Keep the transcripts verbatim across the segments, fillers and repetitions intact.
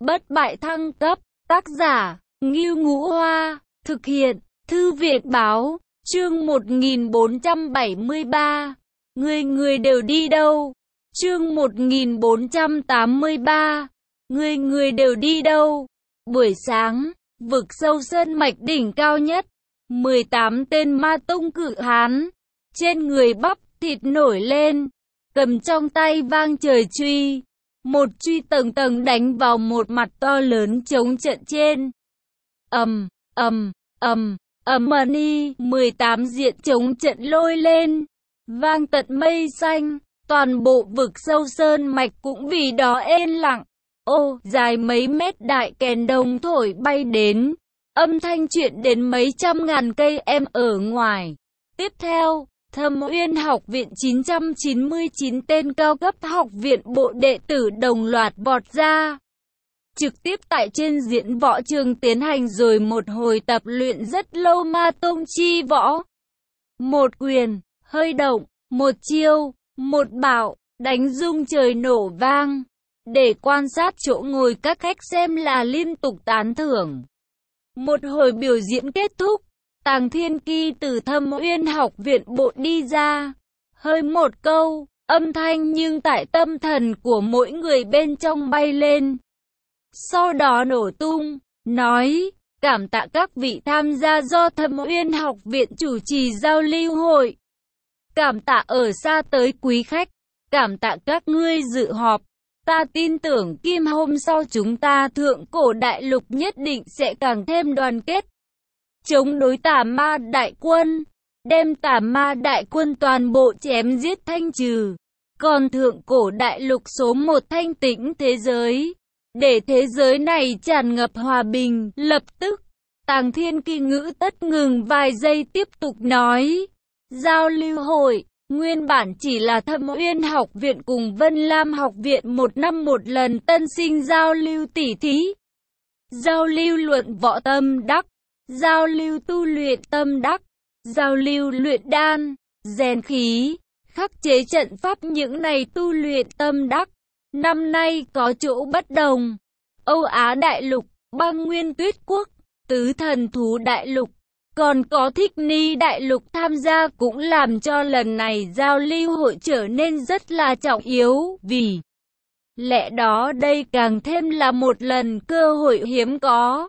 Bất bại thăng cấp, tác giả, Ngưu Ngũ Hoa, thực hiện, Thư viện Báo, chương một nghìn bốn trăm bảy mươi ba, người người đều đi đâu? Chương một nghìn bốn trăm tám mươi ba, người người đều đi đâu? Buổi sáng, vực sâu sơn mạch đỉnh cao nhất, mười tám tên ma tông cự hán, trên người bắp thịt nổi lên, cầm trong tay vang trời truy. Một truy tầng tầng đánh vào một mặt to lớn chống trận trên. Ầm, ầm, ầm, ầm ni, mười tám diện chống trận lôi lên, vang tận mây xanh, toàn bộ vực sâu sơn mạch cũng vì đó êm lặng. Ô, dài mấy mét đại kèn đồng thổi bay đến, âm thanh truyền đến mấy trăm ngàn cây em ở ngoài. Tiếp theo, Thâm Uyên Học viện chín trăm chín mươi chín tên cao cấp học viện bộ đệ tử đồng loạt vọt ra. Trực tiếp tại trên diễn võ trường tiến hành rồi một hồi tập luyện rất lâu ma tông chi võ. Một quyền, hơi động, một chiêu, một bảo, đánh rung trời nổ vang. Để quan sát chỗ ngồi các khách xem là liên tục tán thưởng. Một hồi biểu diễn kết thúc. Tàng Thiên Ki từ Thâm Uyên Học viện bộ đi ra, hơi một câu, âm thanh nhưng tại tâm thần của mỗi người bên trong bay lên. Sau đó nổ tung, nói, cảm tạ các vị tham gia do Thâm Uyên Học viện chủ trì giao lưu hội. Cảm tạ ở xa tới quý khách, cảm tạ các ngươi dự họp. Ta tin tưởng kim hôm sau chúng ta thượng cổ đại lục nhất định sẽ càng thêm đoàn kết. Chống đối tà ma đại quân, đem tà ma đại quân toàn bộ chém giết thanh trừ. Còn thượng cổ đại lục số một thanh tĩnh thế giới, để thế giới này tràn ngập hòa bình. Lập tức, Tàng Thiên Ki ngữ tất ngừng vài giây tiếp tục nói. Giao lưu hội, nguyên bản chỉ là Thâm Uyên Học viện cùng Vân Lam Học viện một năm một lần tân sinh giao lưu tỉ thí. Giao lưu luận võ tâm đắc. Giao lưu tu luyện tâm đắc, giao lưu luyện đan, rèn khí, khắc chế trận pháp những này tu luyện tâm đắc. Năm nay có chỗ bất đồng. Âu Á Đại Lục, Băng Nguyên Tuyết Quốc, Tứ Thần Thú Đại Lục, còn có Thích Ni Đại Lục tham gia cũng làm cho lần này giao lưu hội trở nên rất là trọng yếu. Vì lẽ đó đây càng thêm là một lần cơ hội hiếm có.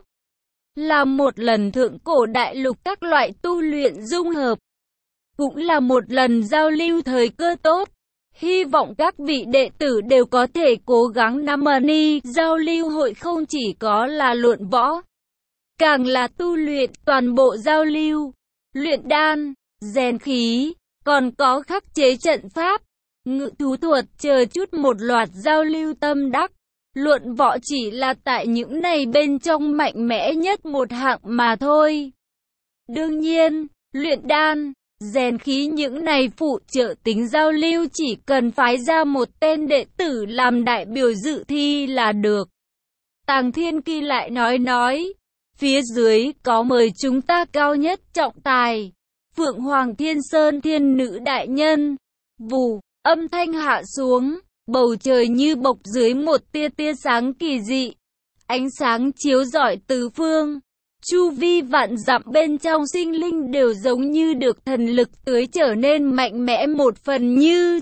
Là một lần thượng cổ đại lục các loại tu luyện dung hợp. Cũng là một lần giao lưu thời cơ tốt. Hy vọng các vị đệ tử đều có thể cố gắng nắm ni. Giao lưu hội không chỉ có là luận võ, càng là tu luyện toàn bộ giao lưu, luyện đan, rèn khí, còn có khắc chế trận pháp, ngự thú thuật chờ chút một loạt giao lưu tâm đắc. Luận võ chỉ là tại những này bên trong mạnh mẽ nhất một hạng mà thôi. Đương nhiên, luyện đan, rèn khí những này phụ trợ tính giao lưu chỉ cần phái ra một tên đệ tử làm đại biểu dự thi là được. Tàng Thiên Ki lại nói nói, phía dưới có mời chúng ta cao nhất trọng tài, Phượng Hoàng Thiên Sơn Thiên Nữ Đại Nhân. Vù, âm thanh hạ xuống. Bầu trời như bộc dưới một tia tia sáng kỳ dị. Ánh sáng chiếu rọi tứ phương. Chu vi vạn dặm bên trong sinh linh đều giống như được thần lực tưới trở nên mạnh mẽ một phần như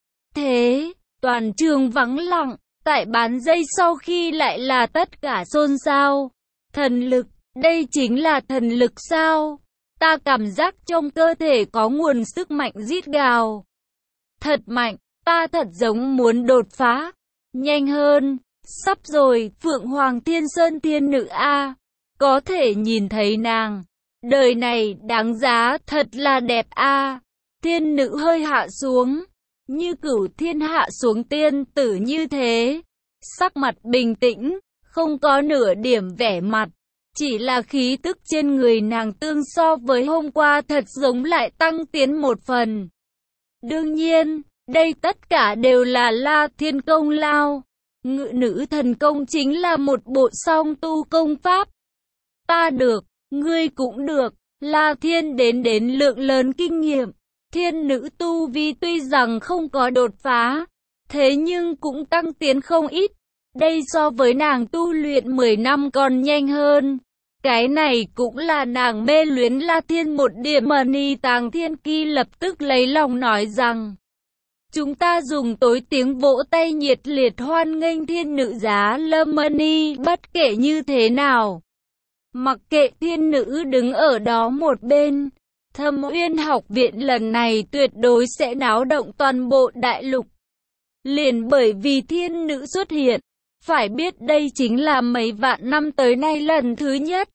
thế. Toàn trường vắng lặng. Tại bán giây sau khi lại là tất cả xôn xao. Thần lực, đây chính là thần lực sao? Ta cảm giác trong cơ thể có nguồn sức mạnh rít gào. Thật mạnh. Ta thật giống muốn đột phá. Nhanh hơn. Sắp rồi. Phượng Hoàng Thiên Sơn Thiên Nữ A. Có thể nhìn thấy nàng. Đời này đáng giá. Thật là đẹp A. Thiên nữ hơi hạ xuống. Như cửu thiên hạ xuống tiên tử như thế. Sắc mặt bình tĩnh. Không có nửa điểm vẻ mặt. Chỉ là khí tức trên người nàng tương so với hôm qua thật giống lại tăng tiến một phần. Đương nhiên. Đây tất cả đều là La Thiên công lao. Ngự nữ thần công chính là một bộ song tu công pháp. Ta được, ngươi cũng được. La Thiên đến đến lượng lớn kinh nghiệm. Thiên nữ tu vi tuy rằng không có đột phá, thế nhưng cũng tăng tiến không ít. Đây so với nàng tu luyện mười năm còn nhanh hơn. Cái này cũng là nàng mê luyến La Thiên một điểm mà Ni Tàng Thiên Ki lập tức lấy lòng nói rằng. Chúng ta dùng tối tiếng vỗ tay nhiệt liệt hoan nghênh thiên nữ Giá Lâm Ni bất kể như thế nào. Mặc kệ thiên nữ đứng ở đó một bên, Thâm Uyên học viện lần này tuyệt đối sẽ náo động toàn bộ đại lục. Liền bởi vì thiên nữ xuất hiện, phải biết đây chính là mấy vạn năm tới nay lần thứ nhất.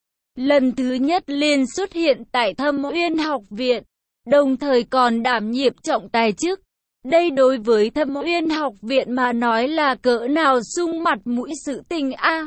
Lần thứ nhất liền xuất hiện tại Thâm Uyên học viện, đồng thời còn đảm nhiệm trọng tài chức. Đây đối với Thâm Uyên học viện mà nói là cỡ nào sung mặt mũi sự tình a.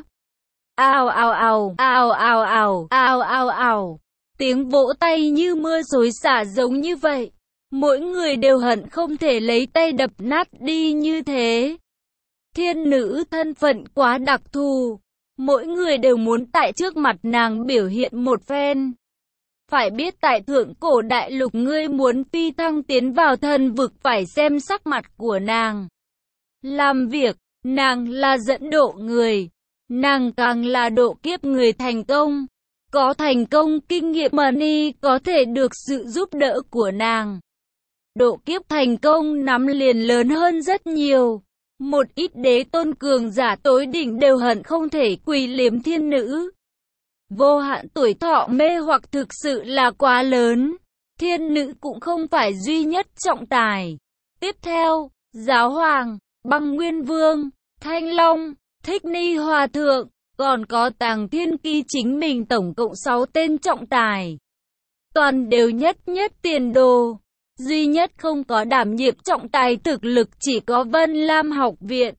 Ào ào ào, ào ào ào, ào ào ào. Tiếng vỗ tay như mưa xối xả giống như vậy. Mỗi người đều hận không thể lấy tay đập nát đi như thế. Thiên nữ thân phận quá đặc thù. Mỗi người đều muốn tại trước mặt nàng biểu hiện một phen. Phải biết tại thượng cổ đại lục ngươi muốn phi thăng tiến vào thần vực phải xem sắc mặt của nàng. Làm việc, nàng là dẫn độ người. Nàng càng là độ kiếp người thành công. Có thành công kinh nghiệm money có thể được sự giúp đỡ của nàng. Độ kiếp thành công nắm liền lớn hơn rất nhiều. Một ít đế tôn cường giả tối đỉnh đều hận không thể quỳ liếm thiên nữ. Vô hạn tuổi thọ mê hoặc thực sự là quá lớn. Thiên nữ cũng không phải duy nhất trọng tài. Tiếp theo, Giáo Hoàng, Băng Nguyên Vương, Thanh Long, Thích Ni Hòa Thượng, còn có Tàng Thiên Ki chính mình tổng cộng sáu tên trọng tài. Toàn đều nhất nhất tiền đồ. Duy nhất không có đảm nhiệm trọng tài thực lực chỉ có Vân Lam học viện.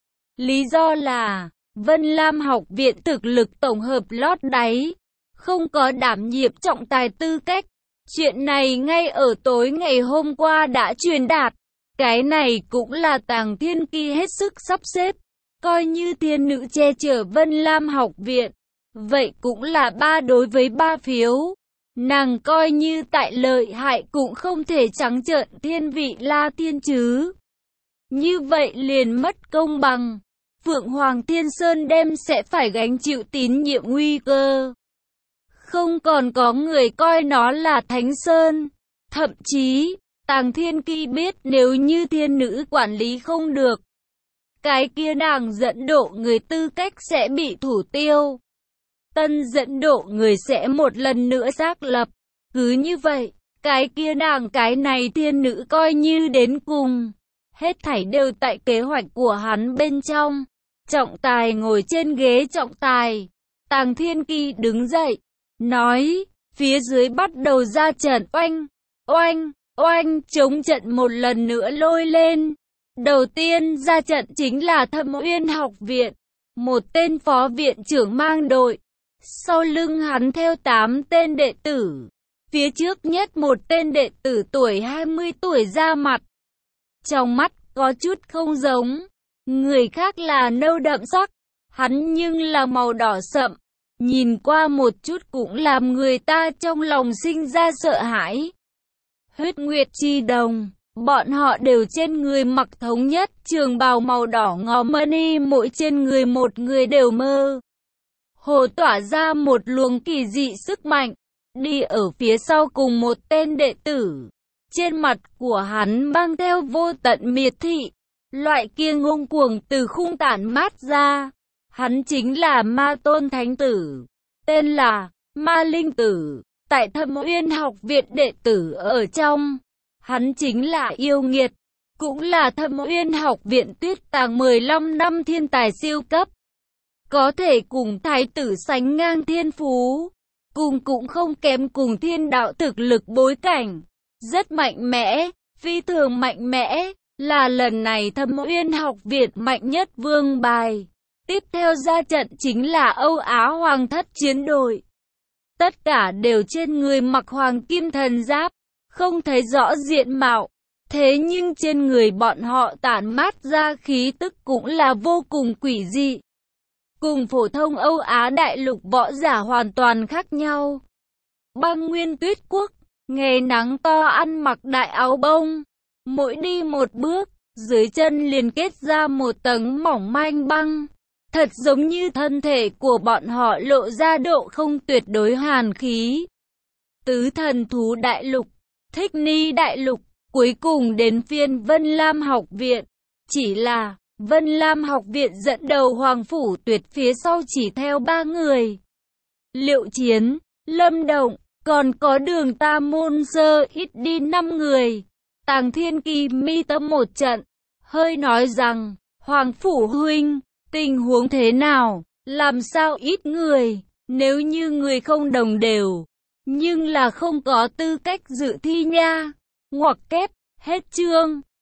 Lý do là, Vân Lam học viện thực lực tổng hợp lót đáy, không có đảm nhiệm trọng tài tư cách. Chuyện này ngay ở tối ngày hôm qua đã truyền đạt. Cái này cũng là Tàng Thiên Ki hết sức sắp xếp. Coi như thiên nữ che chở Vân Lam học viện. Vậy cũng là ba đối với ba phiếu. Nàng coi như tại lợi hại cũng không thể trắng trợn thiên vị La Thiên chứ. Như vậy liền mất công bằng. Phượng Hoàng Thiên Sơn đem sẽ phải gánh chịu tín nhiệm nguy cơ. Không còn có người coi nó là Thánh Sơn. Thậm chí, Tàng Thiên Ki biết nếu như thiên nữ quản lý không được, cái kia nàng dẫn độ người tư cách sẽ bị thủ tiêu. Tân dẫn độ người sẽ một lần nữa xác lập. Cứ như vậy, cái kia nàng cái này thiên nữ coi như đến cùng. Hết thảy đều tại kế hoạch của hắn bên trong. Trọng tài ngồi trên ghế trọng tài. Tàng Thiên Ki đứng dậy, nói, phía dưới bắt đầu ra trận oanh, oanh, oanh, chống trận một lần nữa lôi lên. Đầu tiên ra trận chính là Thâm Uyên học viện. Một tên phó viện trưởng mang đội. Sau lưng hắn theo tám tên đệ tử. Phía trước nhất một tên đệ tử tuổi hai mươi tuổi ra mặt. Trong mắt có chút không giống. Người khác là nâu đậm sắc. Hắn nhưng là màu đỏ sậm. Nhìn qua một chút cũng làm người ta trong lòng sinh ra sợ hãi. Huyết Nguyệt Chi Đồng. Bọn họ đều trên người mặc thống nhất trường bào màu đỏ ngò mani, mỗi trên người một người đều mơ hồ tỏa ra một luồng kỳ dị sức mạnh. Đi ở phía sau cùng một tên đệ tử. Trên mặt của hắn mang theo vô tận miệt thị. Loại kia ngông cuồng từ khung tản mát ra. Hắn chính là Ma Tôn Thánh Tử. Tên là Ma Linh Tử. Tại Thâm Uyên học viện đệ tử ở trong. Hắn chính là yêu nghiệt. Cũng là Thâm Uyên học viện tuyết tàng mười lăm năm thiên tài siêu cấp. Có thể cùng thái tử sánh ngang thiên phú. Cùng cũng không kém cùng thiên đạo thực lực bối cảnh. Rất mạnh mẽ, phi thường mạnh mẽ. Là lần này Thâm Uyên học viện mạnh nhất vương bài. Tiếp theo ra trận chính là Âu Á Hoàng thất chiến đội. Tất cả đều trên người mặc hoàng kim thần giáp. Không thấy rõ diện mạo. Thế nhưng trên người bọn họ tản mát ra khí tức cũng là vô cùng quỷ dị. Cùng phổ thông Âu Á đại lục võ giả hoàn toàn khác nhau. Băng Nguyên Tuyết Quốc, ngày nắng to ăn mặc đại áo bông. Mỗi đi một bước, dưới chân liền kết ra một tầng mỏng manh băng. Thật giống như thân thể của bọn họ lộ ra độ không tuyệt đối hàn khí. Tứ thần thú đại lục, Thích Ni đại lục, cuối cùng đến phiên Vân Lam học viện. Chỉ là, Vân Lam học viện dẫn đầu Hoàng Phủ Tuyệt, phía sau chỉ theo ba người. Liệu Chiến, Lâm Động, còn có Đường Tam Môn Sơ ít đi năm người. Tàng Thiên Kỳ mi tâm một trận, hơi nói rằng, Hoàng Phủ huynh, tình huống thế nào, làm sao ít người, nếu như người không đồng đều, nhưng là không có tư cách dự thi nha. Ngoặc kép, hết chương.